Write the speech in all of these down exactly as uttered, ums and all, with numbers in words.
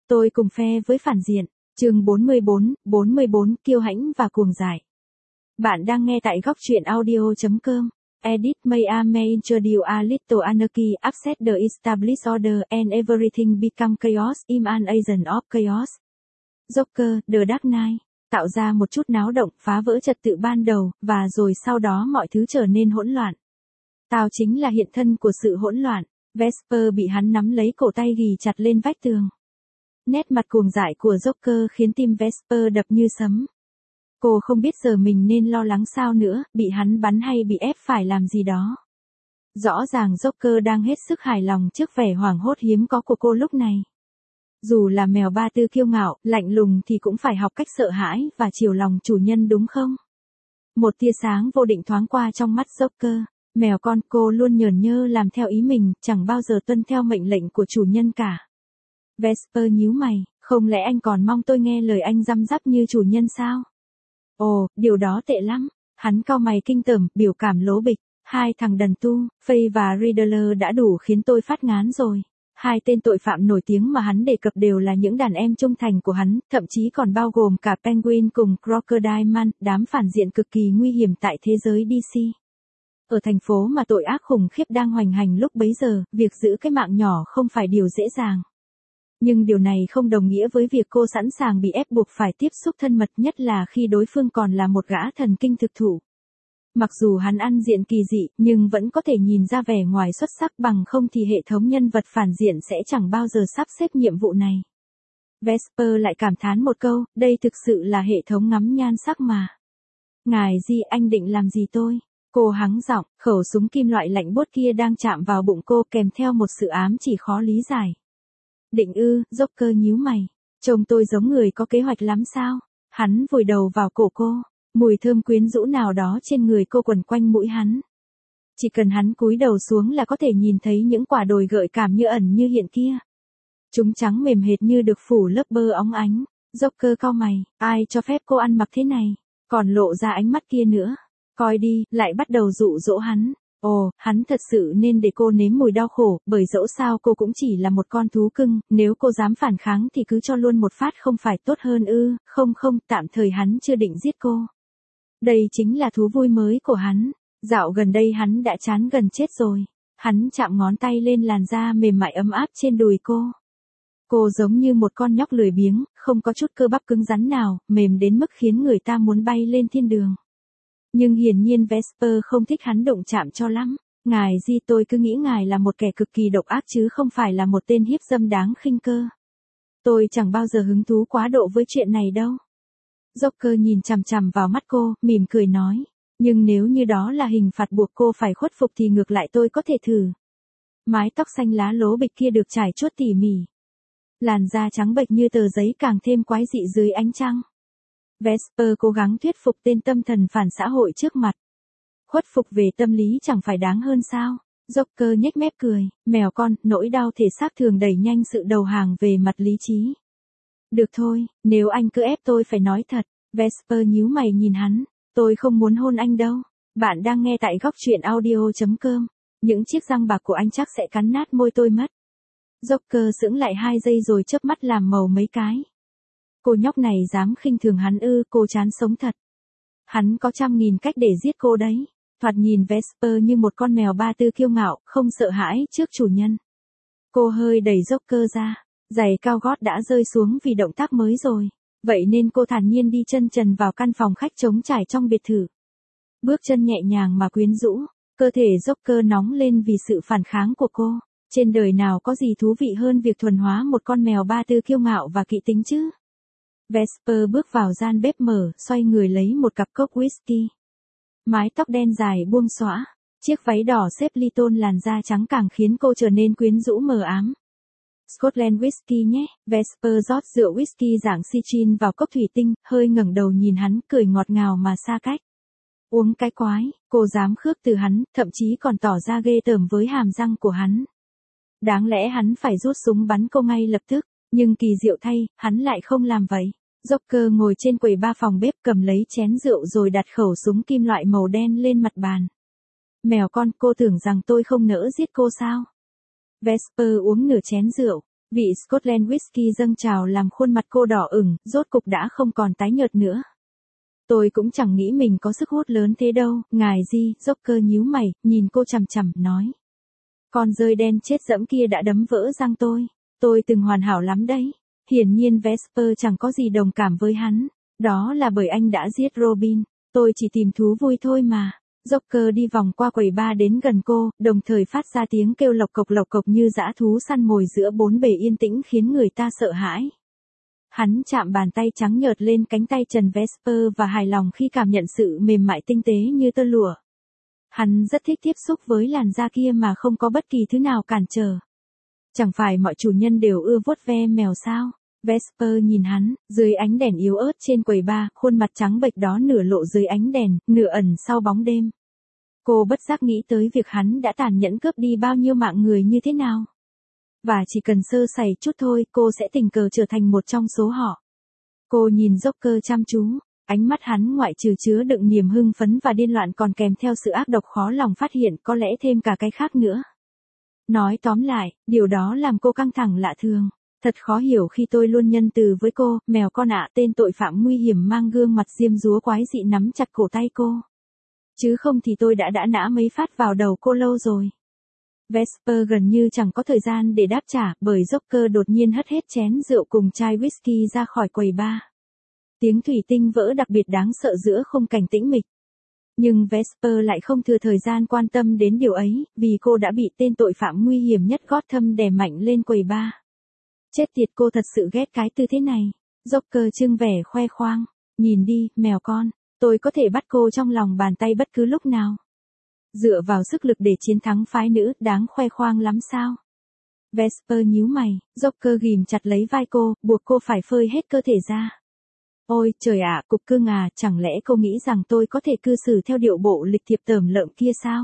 Tôi cùng phe với phản diện. Chương bốn mươi bốn, bốn mươi bốn, kiêu hãnh và cuồng dại. Bạn đang nghe tại góc truyện audio chấm com. Edit may I may introduce a little anarchy, upset the established order, and everything become chaos. I'm an agent of chaos. Joker, The Dark Knight. Tạo ra một chút náo động, phá vỡ trật tự ban đầu, và rồi sau đó mọi thứ trở nên hỗn loạn. Tao chính là hiện thân của sự hỗn loạn. Vesper bị hắn nắm lấy cổ tay ghì chặt lên vách tường. Nét mặt cuồng dại của Joker khiến tim Vesper đập như sấm. Cô không biết giờ mình nên lo lắng sao nữa, bị hắn bắn hay bị ép phải làm gì đó. Rõ ràng Joker đang hết sức hài lòng trước vẻ hoảng hốt hiếm có của cô lúc này. Dù là mèo ba tư kiêu ngạo, lạnh lùng thì cũng phải học cách sợ hãi và chiều lòng chủ nhân đúng không? Một tia sáng vô định thoáng qua trong mắt Joker. Mèo con, cô luôn nhởn nhơ làm theo ý mình, chẳng bao giờ tuân theo mệnh lệnh của chủ nhân cả. Vesper nhíu mày, không lẽ anh còn mong tôi nghe lời anh răm rắp như chủ nhân sao? Ồ, điều đó tệ lắm. Hắn cau mày kinh tởm, biểu cảm lố bịch. Hai thằng đần tu, Faye và Riddler đã đủ khiến tôi phát ngán rồi. Hai tên tội phạm nổi tiếng mà hắn đề cập đều là những đàn em trung thành của hắn, thậm chí còn bao gồm cả Penguin cùng Crocodile Man, đám phản diện cực kỳ nguy hiểm tại thế giới đê xê. Ở thành phố mà tội ác khủng khiếp đang hoành hành lúc bấy giờ, việc giữ cái mạng nhỏ không phải điều dễ dàng. Nhưng điều này không đồng nghĩa với việc cô sẵn sàng bị ép buộc phải tiếp xúc thân mật, nhất là khi đối phương còn là một gã thần kinh thực thụ. Mặc dù hắn ăn diện kỳ dị, nhưng vẫn có thể nhìn ra vẻ ngoài xuất sắc, bằng không thì hệ thống nhân vật phản diện sẽ chẳng bao giờ sắp xếp nhiệm vụ này. Vesper lại cảm thán một câu, đây thực sự là hệ thống ngắm nhan sắc mà. Ngài Di, anh định làm gì tôi? Cô hắng giọng, khẩu súng kim loại lạnh buốt kia đang chạm vào bụng cô kèm theo một sự ám chỉ khó lý giải. Định ư, Joker nhíu mày. Trông tôi giống người có kế hoạch lắm sao? Hắn vùi đầu vào cổ cô. Mùi thơm quyến rũ nào đó trên người cô quẩn quanh mũi hắn. Chỉ cần hắn cúi đầu xuống là có thể nhìn thấy những quả đồi gợi cảm như ẩn như hiện kia. Chúng trắng mềm hệt như được phủ lớp bơ óng ánh. Joker cau mày, ai cho phép cô ăn mặc thế này? Còn lộ ra ánh mắt kia nữa. Coi đi, lại bắt đầu dụ dỗ hắn. Ồ, hắn thật sự nên để cô nếm mùi đau khổ, bởi dẫu sao cô cũng chỉ là một con thú cưng, nếu cô dám phản kháng thì cứ cho luôn một phát không phải tốt hơn ư? Không không, tạm thời hắn chưa định giết cô. Đây chính là thú vui mới của hắn. Dạo gần đây hắn đã chán gần chết rồi. Hắn chạm ngón tay lên làn da mềm mại ấm áp trên đùi cô. Cô giống như một con nhóc lười biếng, không có chút cơ bắp cứng rắn nào, mềm đến mức khiến người ta muốn bay lên thiên đường. Nhưng hiển nhiên Vesper không thích hắn đụng chạm cho lắm. Ngài Di, tôi cứ nghĩ ngài là một kẻ cực kỳ độc ác chứ không phải là một tên hiếp dâm đáng khinh cơ. Tôi chẳng bao giờ hứng thú quá độ với chuyện này đâu. Joker nhìn chằm chằm vào mắt cô, mỉm cười nói. Nhưng nếu như đó là hình phạt buộc cô phải khuất phục thì ngược lại tôi có thể thử. Mái tóc xanh lá lố bịch kia được trải chuốt tỉ mỉ. Làn da trắng bệch như tờ giấy càng thêm quái dị dưới ánh trăng. Vesper cố gắng thuyết phục tên tâm thần phản xã hội trước mặt. Khuất phục về tâm lý chẳng phải đáng hơn sao? Joker nhếch mép cười, mèo con, nỗi đau thể xác thường đẩy nhanh sự đầu hàng về mặt lý trí. Được thôi, nếu anh cứ ép tôi phải nói thật. Vesper nhíu mày nhìn hắn, tôi không muốn hôn anh đâu. Bạn đang nghe tại góc truyện audio chấm com. Những chiếc răng bạc của anh chắc sẽ cắn nát môi tôi mất. Joker sững lại hai giây rồi chớp mắt làm màu mấy cái. Cô nhóc này dám khinh thường hắn ư? Cô chán sống thật. Hắn có trăm nghìn cách để giết cô đấy. Thoạt nhìn Vesper như một con mèo ba tư kiêu ngạo, không sợ hãi trước chủ nhân. Cô hơi đẩy Joker ra. Giày cao gót đã rơi xuống vì động tác mới rồi. Vậy nên cô thản nhiên đi chân trần vào căn phòng khách trống trải trong biệt thự. Bước chân nhẹ nhàng mà quyến rũ. Cơ thể Joker nóng lên vì sự phản kháng của cô. Trên đời nào có gì thú vị hơn việc thuần hóa một con mèo ba tư kiêu ngạo và kỵ tính chứ? Vesper bước vào gian bếp mở, xoay người lấy một cặp cốc whisky. Mái tóc đen dài buông xõa, chiếc váy đỏ xếp ly tôn làn da trắng càng khiến cô trở nên quyến rũ mờ ám. Scotland whisky nhé. Vesper rót rượu whisky dạng citrin vào cốc thủy tinh, hơi ngẩng đầu nhìn hắn, cười ngọt ngào mà xa cách. Uống cái quái, cô dám khước từ hắn, thậm chí còn tỏ ra ghê tởm với hàm răng của hắn. Đáng lẽ hắn phải rút súng bắn cô ngay lập tức, nhưng kỳ diệu thay, hắn lại không làm vậy. Joker ngồi trên quầy ba phòng bếp cầm lấy chén rượu rồi đặt khẩu súng kim loại màu đen lên mặt bàn. Mèo con, cô tưởng rằng tôi không nỡ giết cô sao? Vesper uống nửa chén rượu, Vị Scotland whisky dâng trào làm khuôn mặt cô đỏ ửng, rốt cục đã không còn tái nhợt nữa. Tôi cũng chẳng nghĩ mình có sức hút lớn thế đâu, ngài Di, Joker nhíu mày, nhìn cô chằm chằm, nói. Con dơi đen chết dẫm kia đã đấm vỡ răng tôi. Tôi từng hoàn hảo lắm đấy. Hiển nhiên Vesper chẳng có gì đồng cảm với hắn. Đó là bởi anh đã giết Robin. Tôi chỉ tìm thú vui thôi mà. Joker đi vòng qua quầy bar đến gần cô, đồng thời phát ra tiếng kêu lộc cộc lộc cộc như dã thú săn mồi giữa bốn bề yên tĩnh khiến người ta sợ hãi. Hắn chạm bàn tay trắng nhợt lên cánh tay Trần Vesper và hài lòng khi cảm nhận sự mềm mại tinh tế như tơ lụa. Hắn rất thích tiếp xúc với làn da kia mà không có bất kỳ thứ nào cản trở. Chẳng phải mọi chủ nhân đều ưa vuốt ve mèo sao? Vesper nhìn hắn, dưới ánh đèn yếu ớt trên quầy bar, khuôn mặt trắng bệch đó nửa lộ dưới ánh đèn, nửa ẩn sau bóng đêm. Cô bất giác nghĩ tới việc hắn đã tàn nhẫn cướp đi bao nhiêu mạng người như thế nào. Và chỉ cần sơ sẩy chút thôi, cô sẽ tình cờ trở thành một trong số họ. Cô nhìn Joker chăm chú, ánh mắt hắn ngoại trừ chứa đựng niềm hưng phấn và điên loạn còn kèm theo sự ác độc khó lòng phát hiện, có lẽ thêm cả cái khác nữa. Nói tóm lại, điều đó làm cô căng thẳng lạ thường. Thật khó hiểu khi tôi luôn nhân từ với cô, mèo con ạ, tên tội phạm nguy hiểm mang gương mặt diêm dúa quái dị nắm chặt cổ tay cô. Chứ không thì tôi đã đã nã mấy phát vào đầu cô lâu rồi. Vesper gần như chẳng có thời gian để đáp trả, bởi Joker đột nhiên hất hết chén rượu cùng chai whisky ra khỏi quầy bar. Tiếng thủy tinh vỡ đặc biệt đáng sợ giữa khung cảnh tĩnh mịch. Nhưng Vesper lại không thừa thời gian quan tâm đến điều ấy, vì cô đã bị tên tội phạm nguy hiểm nhất Gotham đè mạnh lên quầy bar. Chết tiệt, cô thật sự ghét cái tư thế này. Joker trưng vẻ khoe khoang. Nhìn đi, mèo con, tôi có thể bắt cô trong lòng bàn tay bất cứ lúc nào. Dựa vào sức lực để chiến thắng phái nữ, đáng khoe khoang lắm sao? Vesper nhíu mày, Joker ghìm chặt lấy vai cô, buộc cô phải phơi hết cơ thể ra. Ôi trời ạ, cục cưng à, chẳng lẽ cô nghĩ rằng tôi có thể cư xử theo điệu bộ lịch thiệp tởm lợm kia sao?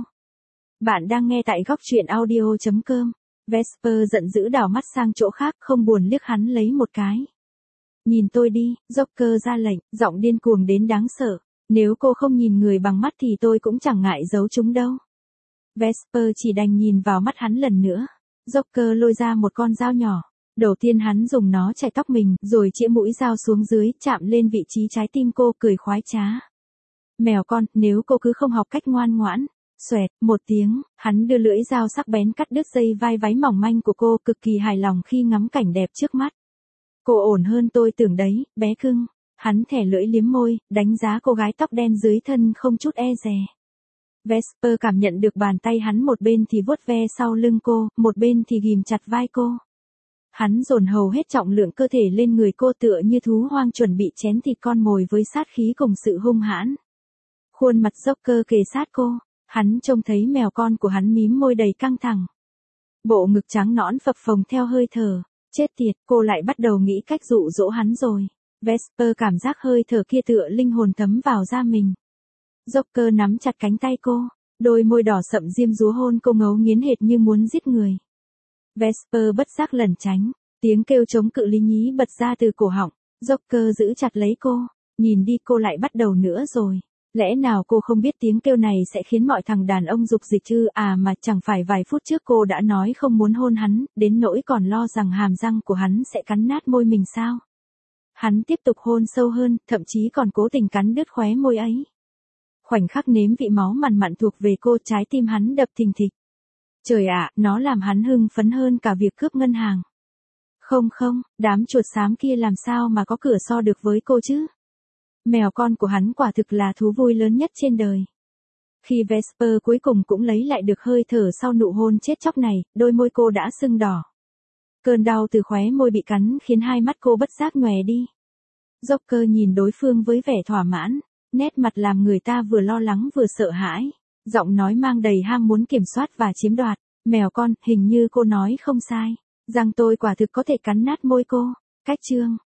Bạn đang nghe tại góc truyện audio chấm com. Vesper giận dữ đảo mắt sang chỗ khác, không buồn liếc hắn lấy một cái. Nhìn tôi đi, Joker ra lệnh, giọng điên cuồng đến đáng sợ. Nếu cô không nhìn người bằng mắt thì tôi cũng chẳng ngại giấu chúng đâu. Vesper chỉ đành nhìn vào mắt hắn lần nữa. Joker lôi ra một con dao nhỏ. Đầu tiên hắn dùng nó chải tóc mình, rồi chĩa mũi dao xuống dưới, chạm lên vị trí trái tim cô, cười khoái trá. Mèo con, nếu cô cứ không học cách ngoan ngoãn. Xoẹt, một tiếng, hắn đưa lưỡi dao sắc bén cắt đứt dây vai váy mỏng manh của cô, cực kỳ hài lòng khi ngắm cảnh đẹp trước mắt. Cô ổn hơn tôi tưởng đấy, bé cưng. Hắn thẻ lưỡi liếm môi, đánh giá cô gái tóc đen dưới thân không chút e dè. Vesper cảm nhận được bàn tay hắn một bên thì vuốt ve sau lưng cô, một bên thì ghìm chặt vai cô. Hắn dồn hầu hết trọng lượng cơ thể lên người cô tựa như thú hoang chuẩn bị chén thịt con mồi với sát khí cùng sự hung hãn. Khuôn mặt Joker kề sát cô, hắn trông thấy mèo con của hắn mím môi đầy căng thẳng. Bộ ngực trắng nõn phập phồng theo hơi thở. Chết tiệt, cô lại bắt đầu nghĩ cách dụ dỗ hắn rồi. Vesper cảm giác hơi thở kia tựa linh hồn thấm vào da mình. Joker nắm chặt cánh tay cô, đôi môi đỏ sậm diêm dúa hôn cô ngấu nghiến hệt như muốn giết người. Vesper bất giác lẩn tránh, tiếng kêu chống cự lý nhí bật ra từ cổ họng. Joker giữ chặt lấy cô, nhìn đi, cô lại bắt đầu nữa rồi. Lẽ nào cô không biết tiếng kêu này sẽ khiến mọi thằng đàn ông dục dịch chứ? À mà chẳng phải vài phút trước cô đã nói không muốn hôn hắn, đến nỗi còn lo rằng hàm răng của hắn sẽ cắn nát môi mình sao? Hắn tiếp tục hôn sâu hơn, thậm chí còn cố tình cắn đứt khóe môi ấy. Khoảnh khắc nếm vị máu mặn mặn thuộc về cô, trái tim hắn đập thình thịch. Trời ạ, nó làm hắn hưng phấn hơn cả việc cướp ngân hàng. Không không, đám chuột xám kia làm sao mà có cửa so được với cô chứ? Mèo con của hắn quả thực là thú vui lớn nhất trên đời. Khi Vesper cuối cùng cũng lấy lại được hơi thở sau nụ hôn chết chóc này, đôi môi cô đã sưng đỏ. Cơn đau từ khóe môi bị cắn khiến hai mắt cô bất giác nhòe đi. Joker nhìn đối phương với vẻ thỏa mãn, nét mặt làm người ta vừa lo lắng vừa sợ hãi. Giọng nói mang đầy ham muốn kiểm soát và chiếm đoạt. Mèo con, hình như cô nói không sai. Rằng tôi quả thực có thể cắn nát môi cô. Cách chương.